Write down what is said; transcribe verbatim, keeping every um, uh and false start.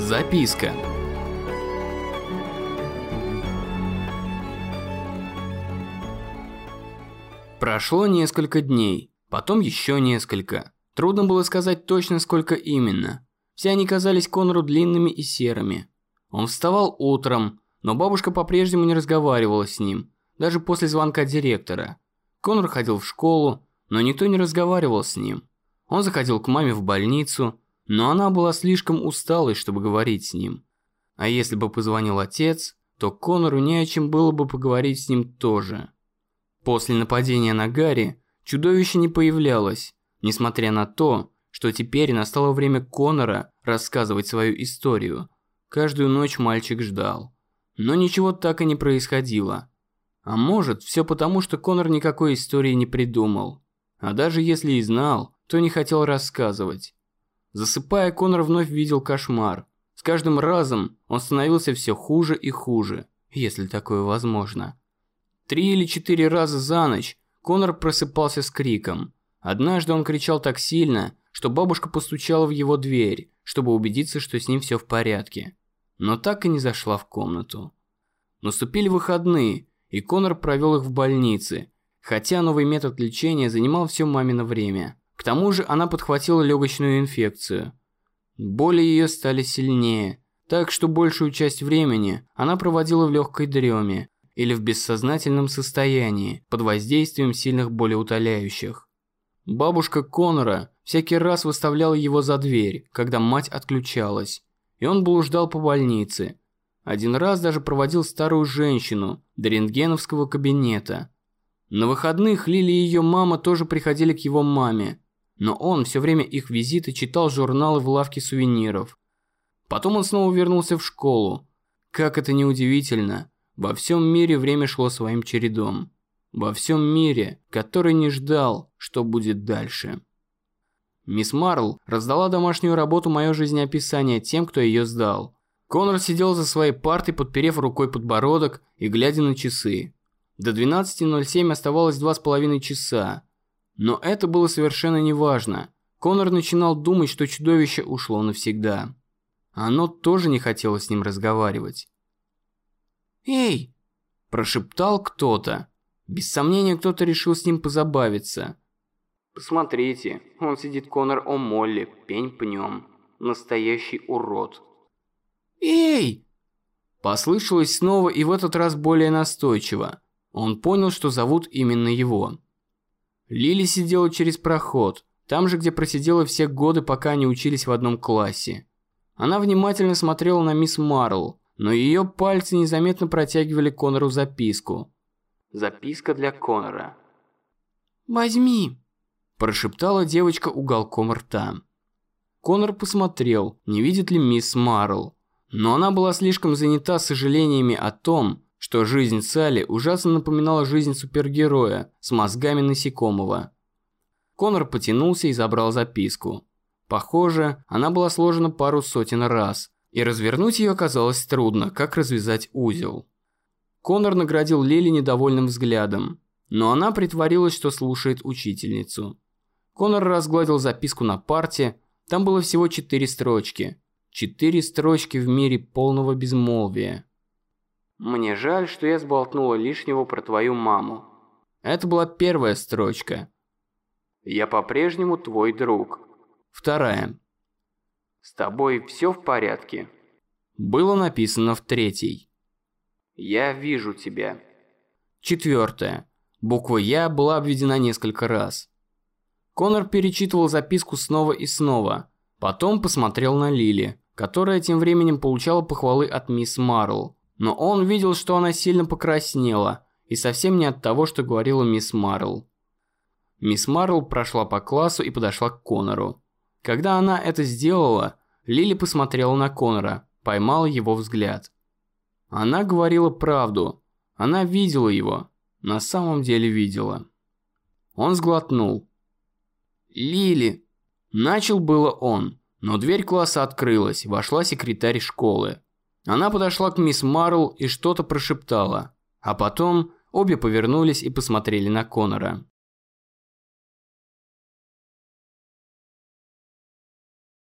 Записка. Прошло несколько дней, потом еще несколько. Трудно было сказать точно, сколько именно. Все они казались Конору длинными и серыми. Он вставал утром, но бабушка по-прежнему не разговаривала с ним, даже после звонка директора. Конор ходил в школу, но никто не разговаривал с ним. Он заходил к маме в больницу, но она была слишком усталой, чтобы говорить с ним. А если бы позвонил отец, то Конору не о чем было бы поговорить с ним тоже. После нападения на Гарри чудовище не появлялось, несмотря на то, что теперь настало время Конора рассказывать свою историю. Каждую ночь мальчик ждал. Но ничего так и не происходило. А может, все потому, что Конор никакой истории не придумал. А даже если и знал, то не хотел рассказывать. Засыпая, Конор вновь видел кошмар. С каждым разом он становился все хуже и хуже, если такое возможно. Три или четыре раза за ночь Конор просыпался с криком. Однажды он кричал так сильно, что бабушка постучала в его дверь, чтобы убедиться, что с ним все в порядке. Но так и не зашла в комнату. Наступили выходные, и Конор провел их в больнице, хотя новый метод лечения занимал все мамино время. К тому же она подхватила легочную инфекцию. Боли ее стали сильнее, так что большую часть времени она проводила в легкой дреме или в бессознательном состоянии под воздействием сильных болеутоляющих. Бабушка Конора всякий раз выставляла его за дверь, когда мать отключалась, и он блуждал по больнице. Один раз даже проводил старую женщину до рентгеновского кабинета. На выходных Лили и ее мама тоже приходили к его маме, но он все время их визита читал журналы в лавке сувениров. Потом он снова вернулся в школу. Как это ни удивительно, во всем мире время шло своим чередом. Во всем мире, который не ждал, что будет дальше. Мисс Марл раздала домашнюю работу «Мое жизнеописание» тем, кто ее сдал. Конор сидел за своей партой, подперев рукой подбородок и глядя на часы. До двенадцати ноль семь оставалось два с половиной часа. Но это было совершенно неважно. Конор начинал думать, что чудовище ушло навсегда. Оно тоже не хотело с ним разговаривать. «Эй!» – прошептал кто-то. Без сомнения, кто-то решил с ним позабавиться. «Посмотрите, он сидит, Конор О'Молли, пень пнем. Настоящий урод». «Эй!» Послышалось снова, и в этот раз более настойчиво. Он понял, что зовут именно его. Лили сидела через проход, там же, где просидела все годы, пока они учились в одном классе. Она внимательно смотрела на мисс Марл, но ее пальцы незаметно протягивали Конору записку. Записка для Конора. «Возьми!» – прошептала девочка уголком рта. Конор посмотрел, не видит ли мисс Марл. Но она была слишком занята сожалениями о том, что жизнь Салли ужасно напоминала жизнь супергероя с мозгами насекомого. Конор потянулся и забрал записку. Похоже, она была сложена пару сотен раз, и развернуть ее оказалось трудно, как развязать узел. Конор наградил Лили недовольным взглядом, но она притворилась, что слушает учительницу. Конор разгладил записку на парте, там было всего четыре строчки. Четыре строчки в мире полного безмолвия. «Мне жаль, что я сболтнула лишнего про твою маму». Это была первая строчка. «Я по-прежнему твой друг». Вторая. «С тобой все в порядке?» Было написано в третьей. «Я вижу тебя». Четвертая. Буква «Я» была обведена несколько раз. Конор перечитывал записку снова и снова. Потом посмотрел на Лили, которая тем временем получала похвалы от мисс Марл. Но он видел, что она сильно покраснела, и совсем не от того, что говорила мисс Марл. Мисс Марл прошла по классу и подошла к Конору. Когда она это сделала, Лили посмотрела на Конора, поймала его взгляд. Она говорила правду. Она видела его. На самом деле видела. Он сглотнул. «Лили!» Начал было он, но дверь класса открылась, вошла секретарь школы. Она подошла к мисс Марл и что-то прошептала, а потом обе повернулись и посмотрели на Конора.